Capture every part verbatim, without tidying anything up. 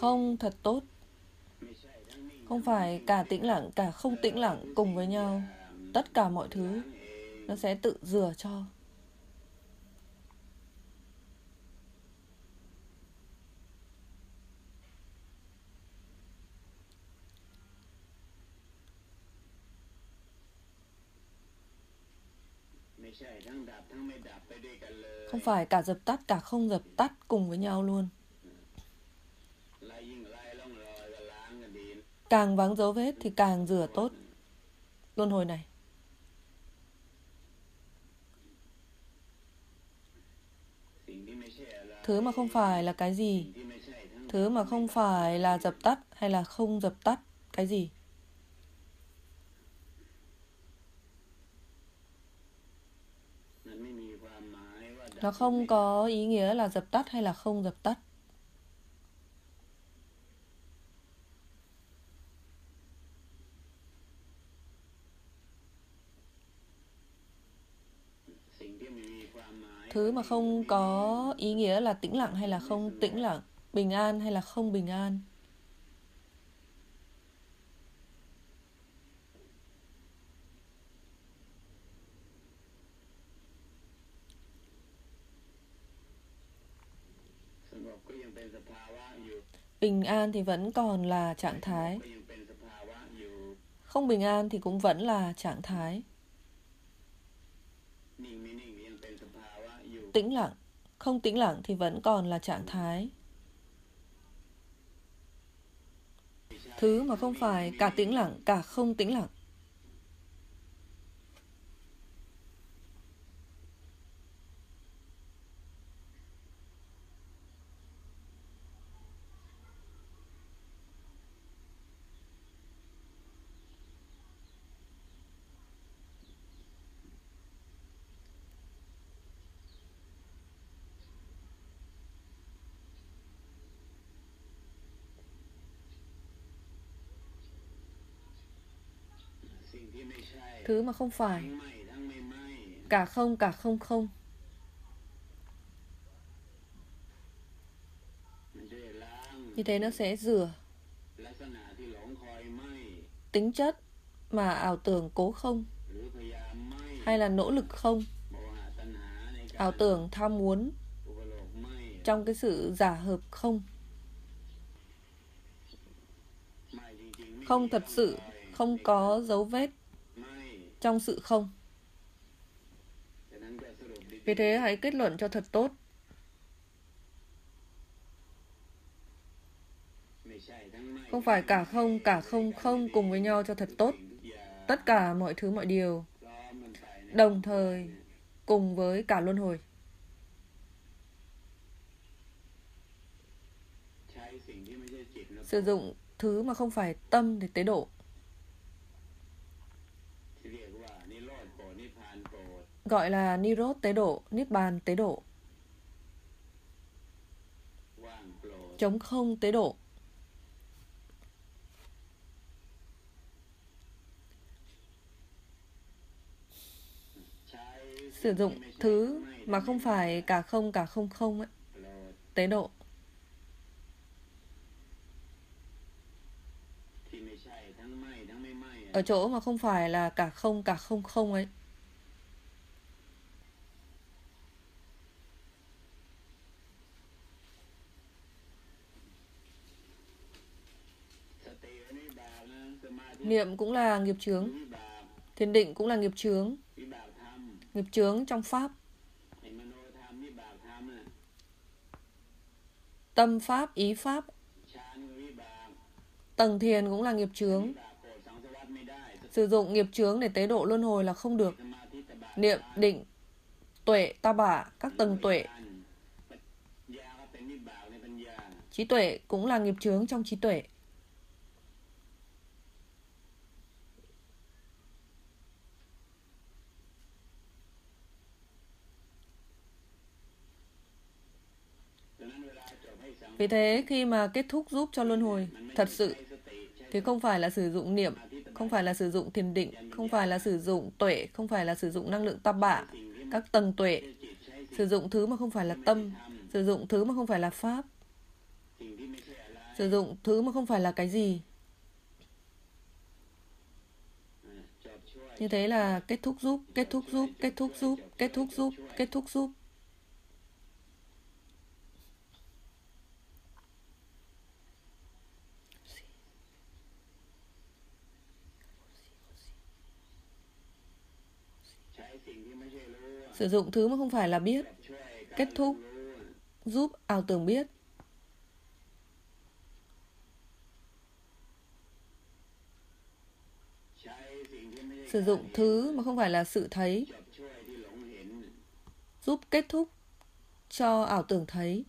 không thật tốt. Không phải cả tĩnh lặng, cả không tĩnh lặng cùng với nhau. Tất cả mọi thứ nó sẽ tự rửa cho. Không phải cả dập tắt, cả không dập tắt cùng với nhau luôn. Càng vắng dấu vết thì càng rửa tốt luân hồi này. Thứ mà không phải là cái gì, thứ mà không phải là dập tắt hay là không dập tắt cái gì. Nó không có ý nghĩa là dập tắt hay là không dập tắt. Thứ mà không có ý nghĩa là tĩnh lặng hay là không tĩnh lặng, bình an hay là không bình an. Bình an thì vẫn còn là trạng thái. Không bình an thì cũng vẫn là trạng thái. Tĩnh lặng, không tĩnh lặng thì vẫn còn là trạng thái. Thứ mà không phải cả tĩnh lặng, cả không tĩnh lặng. Thứ mà không phải, cả không, cả không không. Như thế nó sẽ rửa. Tính chất mà ảo tưởng cố không, hay là nỗ lực không, ảo tưởng tham muốn trong cái sự giả hợp không. Không thật sự, không có dấu vết trong sự không. Vì thế hãy kết luận cho thật tốt. Không phải cả không, cả không không cùng với nhau cho thật tốt. Tất cả mọi thứ mọi điều đồng thời cùng với cả luân hồi. Sử dụng thứ mà không phải tâm để tế độ. Gọi là Nirod tế độ, Niết bàn tế độ, trống không tế độ. Sử dụng thứ mà không phải cả không, cả không không ấy, tế độ. Ở chỗ mà không phải là cả không, cả không không ấy. Niệm cũng là nghiệp chướng. Thiền định cũng là nghiệp chướng. Nghiệp chướng trong Pháp. Tâm Pháp, ý Pháp. Tầng thiền cũng là nghiệp chướng. Sử dụng nghiệp chướng để tế độ luân hồi là không được. Niệm, định, tuệ, ta bả, các tầng tuệ. Trí tuệ cũng là nghiệp chướng trong trí tuệ. Vì thế khi mà kết thúc giúp cho luân hồi thật sự thì không phải là sử dụng niệm, không phải là sử dụng thiền định, không phải là sử dụng tuệ, không phải là sử dụng năng lượng tam bạ, các tầng tuệ. Sử dụng thứ mà không phải là tâm, sử dụng thứ mà không phải là pháp. Sử dụng thứ mà không phải là cái gì. Như thế là kết thúc giúp, kết thúc giúp, kết thúc giúp, kết thúc giúp, kết thúc giúp. Sử dụng thứ mà không phải là biết. Kết thúc giúp ảo tưởng biết. Sử dụng thứ mà không phải là sự thấy. Giúp kết thúc cho ảo tưởng thấy.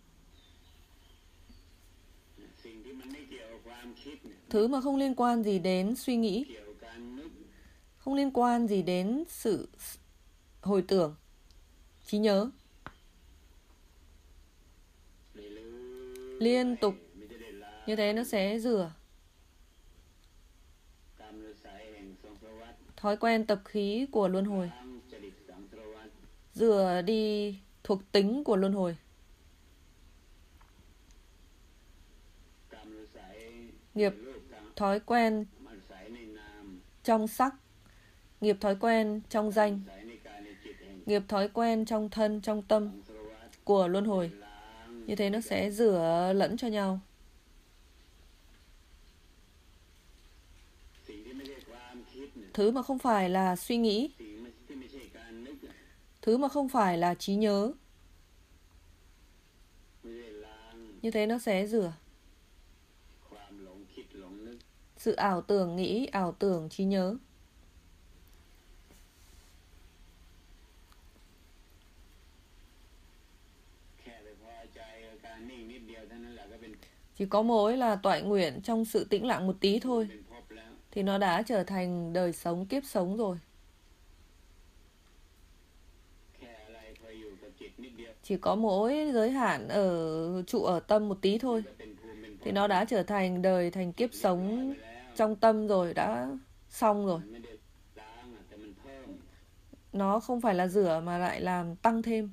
Thứ mà không liên quan gì đến suy nghĩ, không liên quan gì đến sự hồi tưởng, trí nhớ. Liên tục. Như thế nó sẽ rửa. Thói quen tập khí của luân hồi. Rửa đi thuộc tính của luân hồi. Nghiệp thói quen trong sắc. Nghiệp thói quen trong danh. Nghiệp thói quen trong thân, trong tâm của luân hồi. Như thế nó sẽ rửa lẫn cho nhau. Thứ mà không phải là suy nghĩ. Thứ mà không phải là trí nhớ. Như thế nó sẽ rửa. Sự ảo tưởng nghĩ, ảo tưởng trí nhớ. Chỉ có mỗi là toại nguyện trong sự tĩnh lặng một tí thôi thì nó đã trở thành đời sống, kiếp sống rồi. Chỉ có mỗi giới hạn ở trụ ở tâm một tí thôi thì nó đã trở thành đời, thành kiếp sống trong tâm rồi, đã xong rồi. Nó không phải là rửa mà lại làm tăng thêm.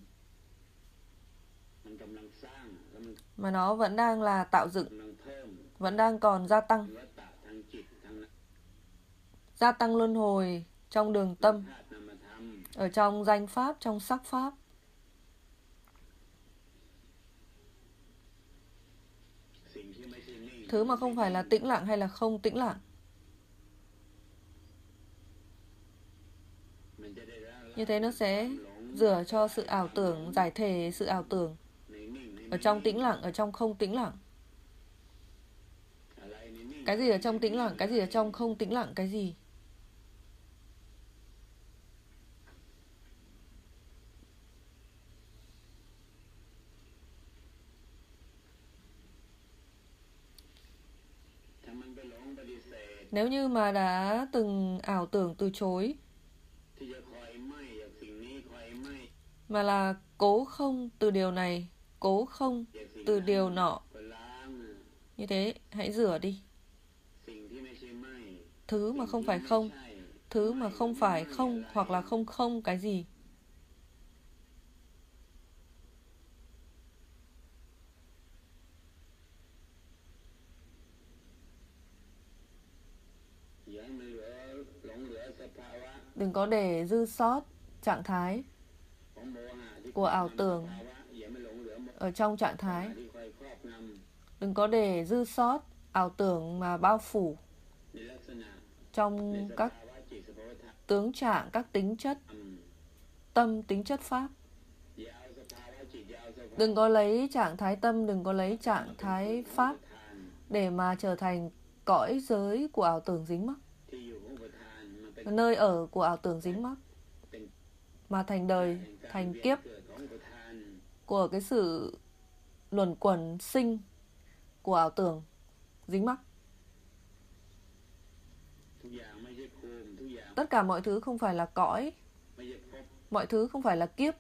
Mà nó vẫn đang là tạo dựng, vẫn đang còn gia tăng. Gia tăng luân hồi trong đường tâm, ở trong danh pháp, trong sắc pháp. Thứ mà không phải là tĩnh lặng hay là không tĩnh lặng. Như thế nó sẽ rửa cho sự ảo tưởng, giải thể sự ảo tưởng. Ở trong tĩnh lặng, ở trong không tĩnh lặng. Cái gì ở trong tĩnh lặng, cái gì ở trong không tĩnh lặng, cái gì? Nếu như mà đã từng ảo tưởng từ chối, mà là cố không từ điều này, cố không từ điều nọ, như thế hãy rửa đi. Thứ mà không phải không, thứ mà không phải không hoặc là không không cái gì. Đừng có để dư sót trạng thái của ảo tưởng ở trong trạng thái. Đừng có để dư sót ảo tưởng mà bao phủ trong các tướng trạng, các tính chất tâm, tính chất pháp. Đừng có lấy trạng thái tâm, đừng có lấy trạng thái pháp để mà trở thành cõi giới của ảo tưởng dính mắc, nơi ở của ảo tưởng dính mắc, mà thành đời, thành kiếp của cái sự luẩn quẩn sinh của ảo tưởng dính mắc. Tất cả mọi thứ không phải là cõi, mọi thứ không phải là kiếp,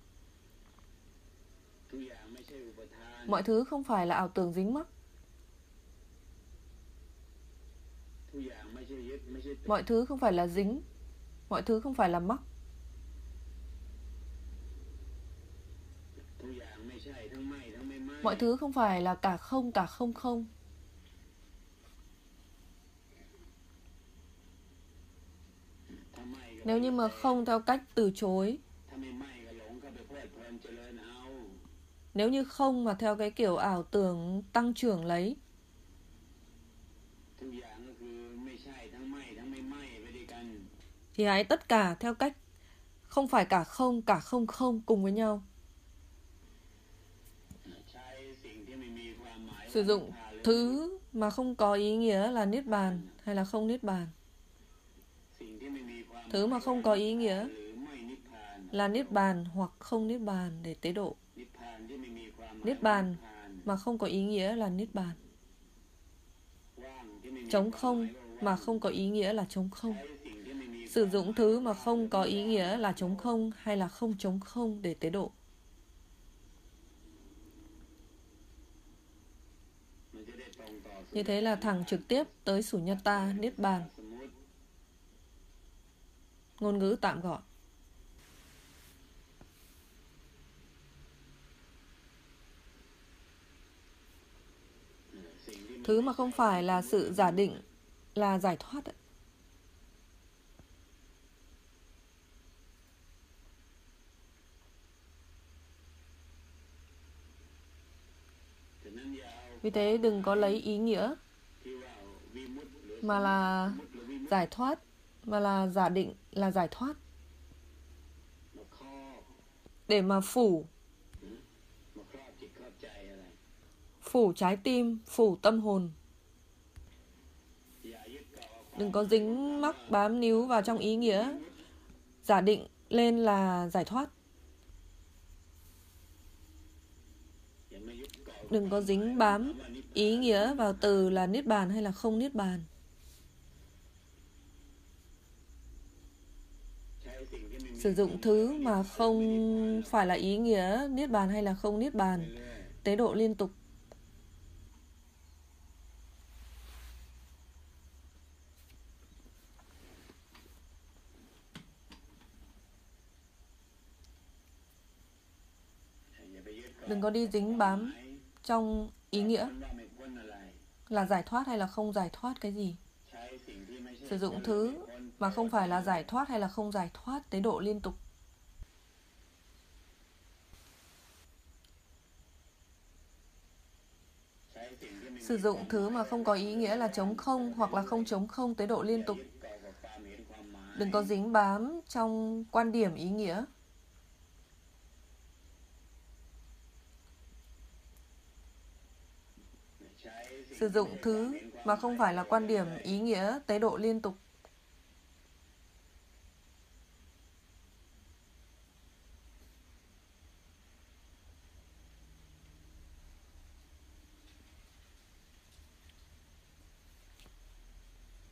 mọi thứ không phải là ảo tưởng dính mắc, mọi thứ không phải là dính, mọi thứ không phải là mắc. Mọi thứ không phải là cả không, cả không không. Nếu như mà không theo cách từ chối, nếu như không mà theo cái kiểu ảo tưởng tăng trưởng lấy, thì hãy tất cả theo cách không phải cả không, cả không không cùng với nhau. Sử dụng thứ mà không có ý nghĩa là niết bàn hay là không niết bàn. Thứ mà không có ý nghĩa là niết bàn hoặc không niết bàn để tế độ. Niết bàn mà không có ý nghĩa là niết bàn. Trống không mà không có ý nghĩa là trống không. Sử dụng thứ mà không có ý nghĩa là trống không hay là không trống không để tế độ. Như thế là thẳng trực tiếp tới Sunyata, niết bàn. Ngôn ngữ tạm gọn. Thứ mà không phải là sự giả định là giải thoát. Vì thế đừng có lấy ý nghĩa mà là giải thoát, mà là giả định là giải thoát để mà phủ phủ trái tim, phủ tâm hồn. Đừng có dính mắc bám níu vào trong ý nghĩa giả định lên là giải thoát. Đừng có dính bám ý nghĩa vào từ là niết bàn hay là không niết bàn. Sử dụng thứ mà không phải là ý nghĩa niết bàn hay là không niết bàn, tế độ liên tục. Đừng có đi dính bám trong ý nghĩa là giải thoát hay là không giải thoát cái gì. Sử dụng thứ mà không phải là giải thoát hay là không giải thoát, tế độ liên tục. Sử dụng thứ mà không có ý nghĩa là trống không hoặc là không trống không, tế độ liên tục. Đừng có dính bám trong quan điểm ý nghĩa. Sử dụng thứ mà không phải là quan điểm ý nghĩa, tế độ liên tục.